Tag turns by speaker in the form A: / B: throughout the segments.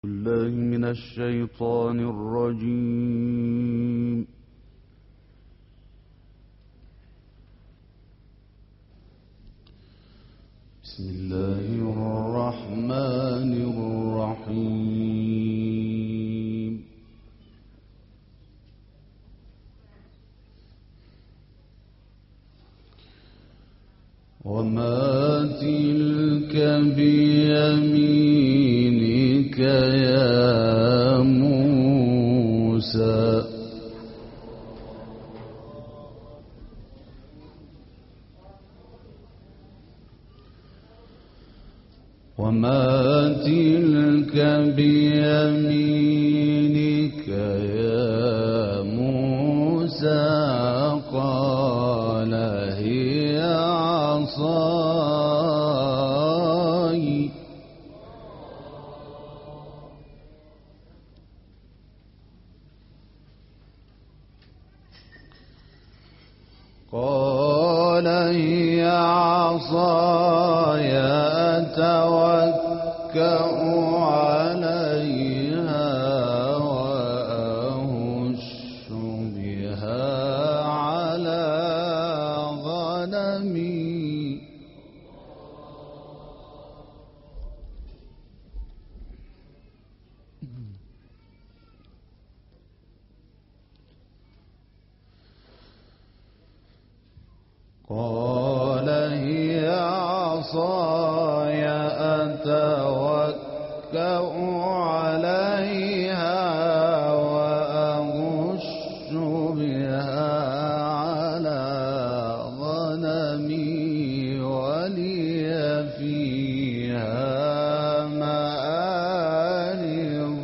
A: بالله من الشيطان الرجيم. بسم الله الرحمن الرحيم. وما تلك بيمينك يا موسى. وما تلك بيمينك يا موسى. قال هي عصاي. قال هي عصاي أتوكأ عليها وأهش بها على غنمي. قال هي عصاي أتوكأ عليها وأهش بها على غنمي ولي فيها مآرب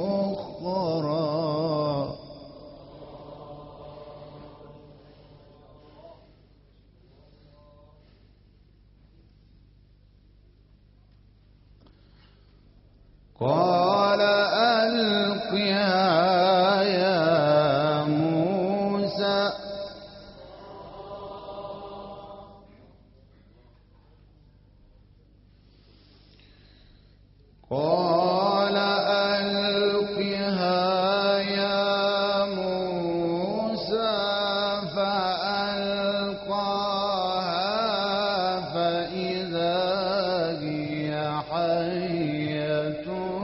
A: أخرى. قال ألقها يا موسى. قال ألقها يا موسى فألقاها فإذا هي حية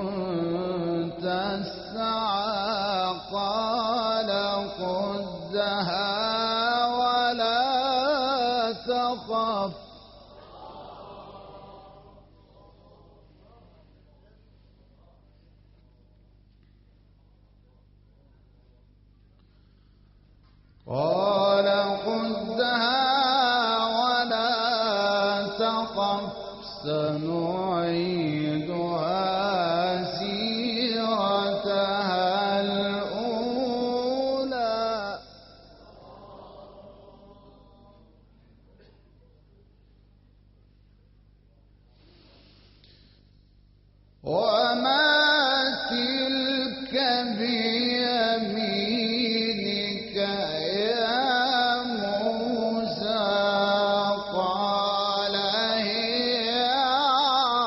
A: تسعى. قال خذها ولا تخف. قال خذها ولا تخف سنعيدها سيرتها الأولى. وما تلك بيمينك يا موسى. قال هي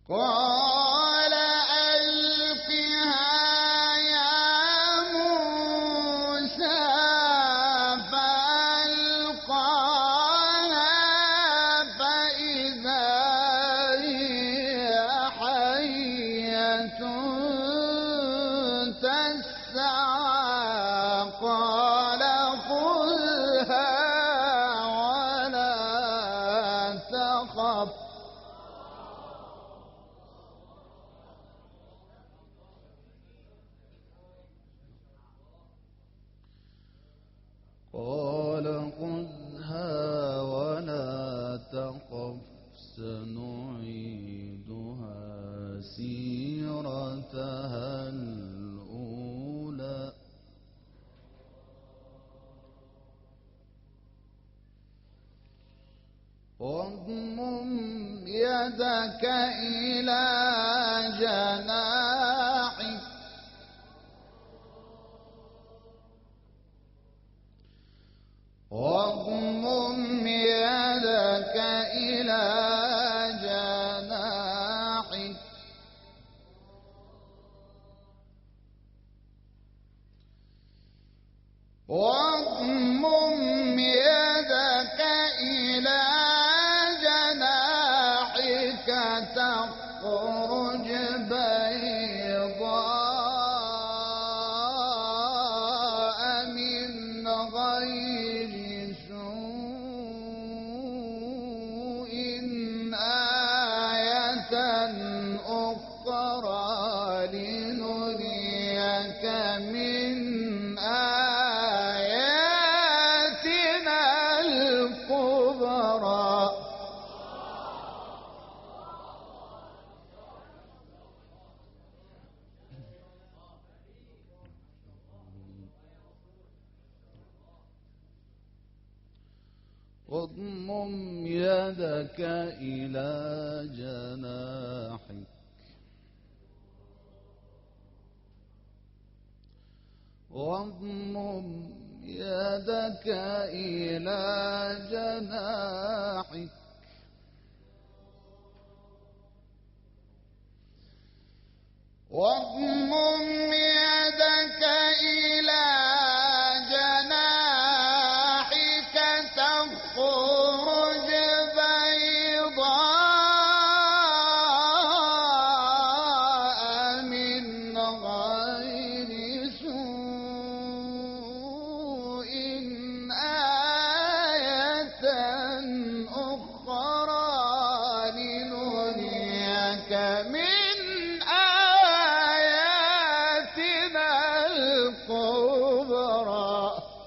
A: قال ألقها يا موسى فألقاها فإذا هي حية تسعى قال خذها ولا تخف قال خذها ولا تخف سنعيدها سيرتها الأولى واضمم يدك إلى جناحك واضمم يدك إلى جناحك واضمم يدك إلى جناحك تخرج بيضاء من غير سوء آية أخرى لنريك من آياتنا الكبرى واضمم يدك إلى جناحك واضمم يدك إلى جناحك واضمم يدك إلى جناحك تخرج بيضاء من غير سوء آية أخرى لنريك من آياتنا الكبرى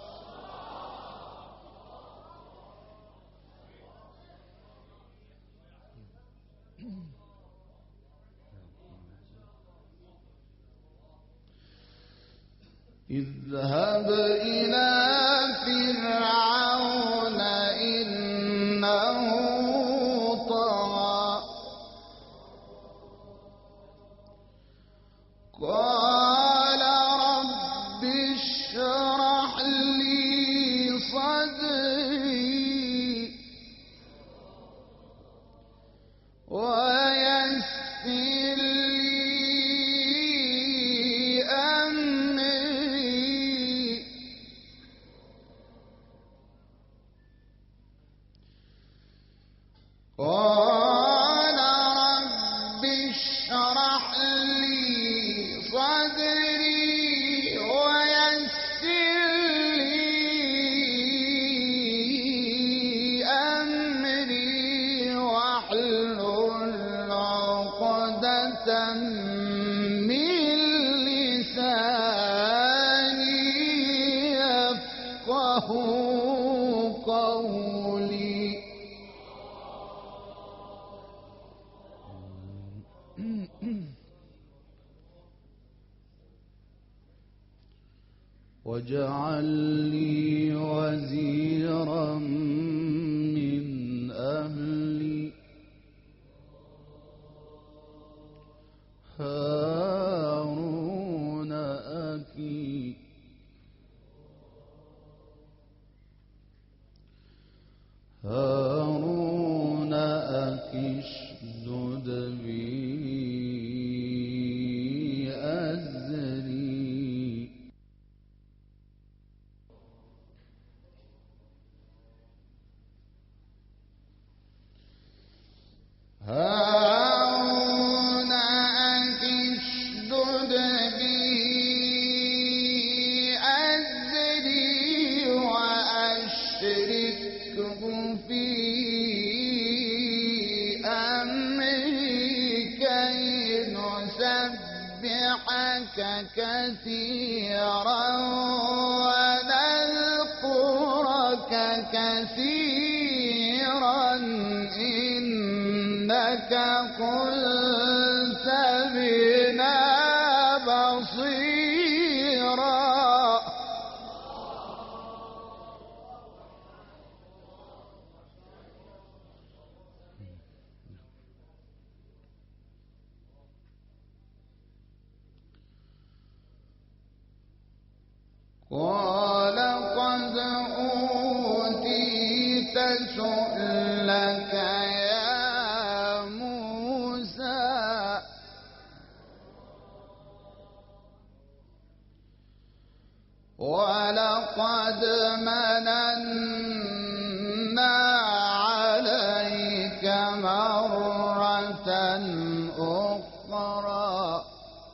A: اذهب إلى فرعون إنه طغى قال رب اشرح لي صدري ويسر لي أمري قال رب اشرح لي صدري ويسر لي أمري واحلل عقدة من لساني يفقه قولي واجعل لي وزيرا من أهلي هارون أخي اشدد به كثيرا ونذكرك كثيرا إنك كنت بنا بصيرا. قال قد أوتيت سؤلك يا موسى ولقد مننا عليك مرة أخرى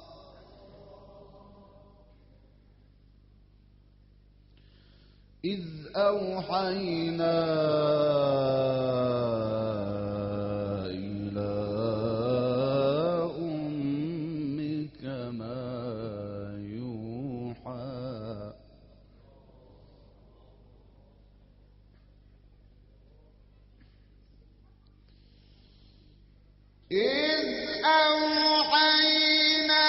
A: إذ أوحينا إلى أمك ما يوحى إذ أوحينا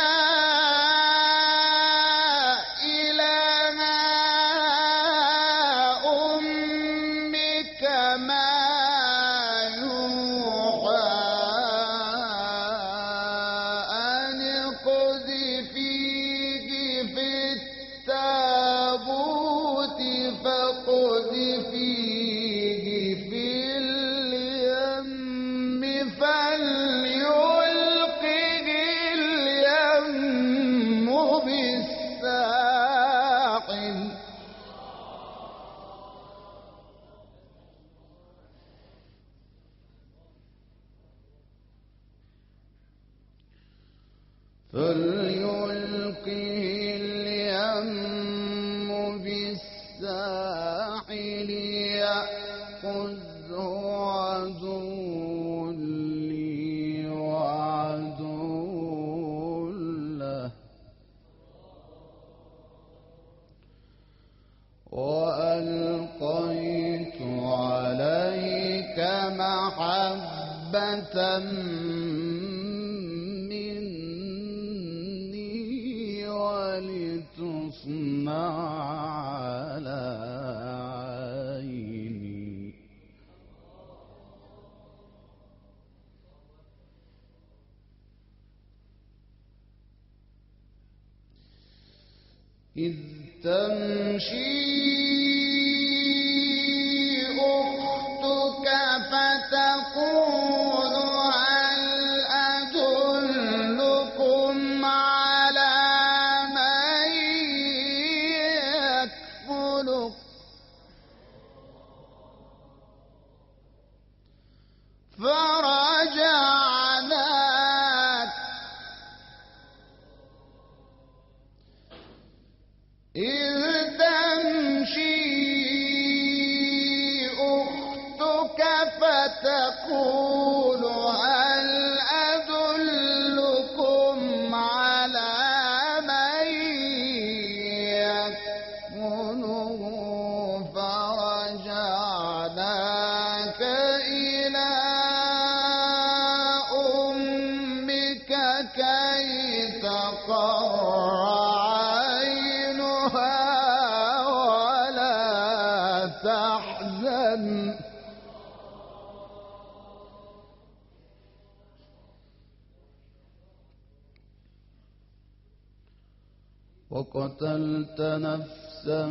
A: فليلقه اليم بالساحل يأخذه عدو لي وعدو له وألقيت عليك محبة ولتصنع على عيني إذ تمشي أختك فتقول هل أدلكم على من يكفلك فرجعناك إذ تمشي أختك فتقول هل أدلكم على من يكفله فرجعناك إلى أمك كي تقر تحزن وقتلت نفسا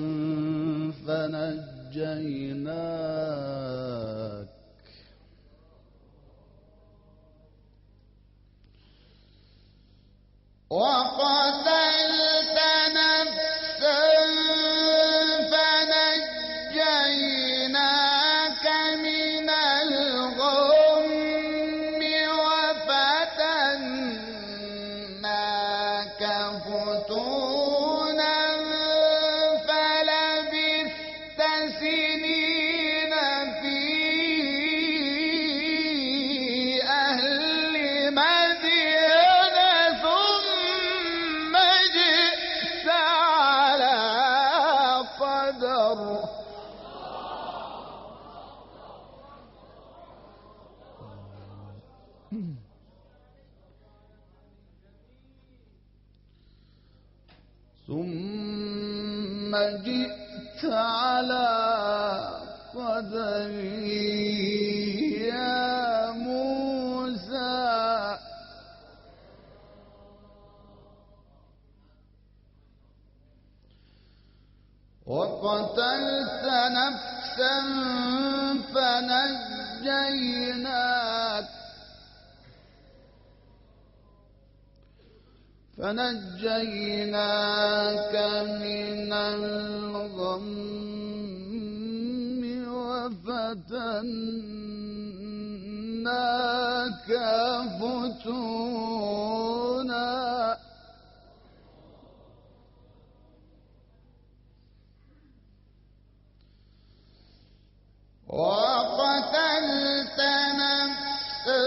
A: فنجيناك وقتلت نفسا فنجيناك من الغم وفتناك فتونا فلبثت سنين في أهل مدين ثم ثم جئت على قدري يا موسى وقتلت نفسا فنجيناك من الغم وفتناك فتونا وقتلت نفسا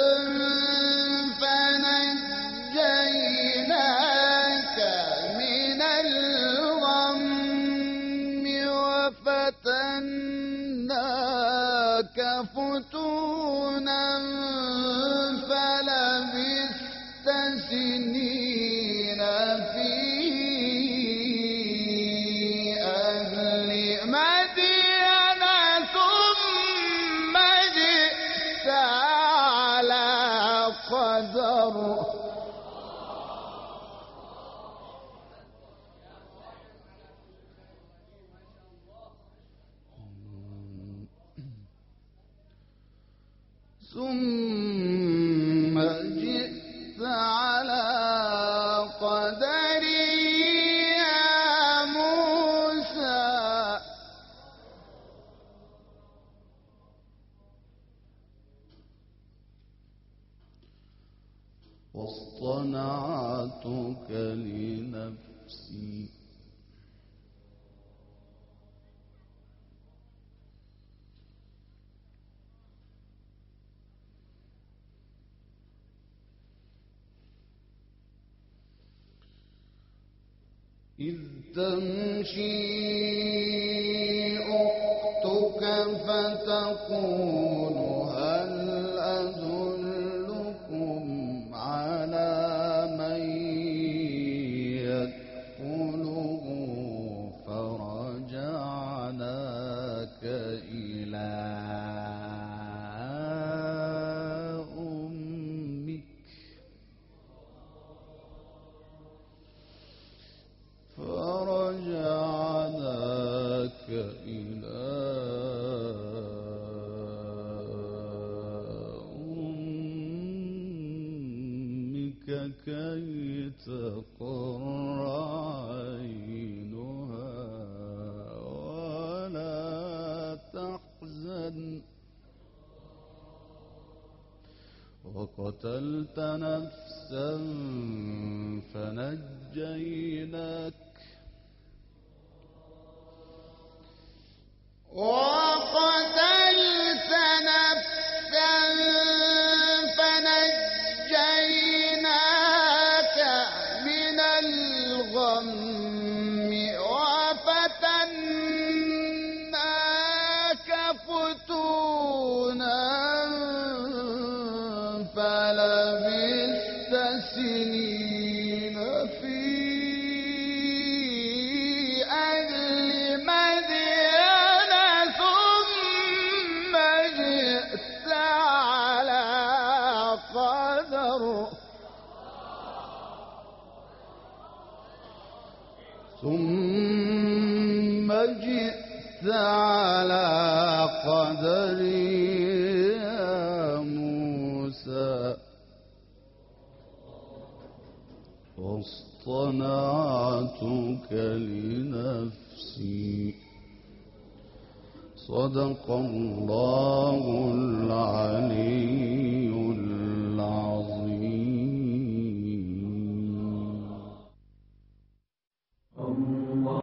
A: فنجيناك من الغم وفتناك فتونا فلبثت سنين في أهل مدين ثم جئت على قدر ثم جئت على قدري يا موسى واصطنعتك لنفسي إذ تمشي أختك فتقول هل أدلكم على من يكفله فرجعناك إلى فرجعناك إلى أمك كي تقر عينها ولا تحزن وقتلت نفسا فنجيناك وقتلت نفسا فنجيناك من الغم وفتناك فتونا فلبثت سنين في أهل مدين ثم جئت على قدر ثم جئت على قدري يا موسى واصطنعتك لنفسي صدق الله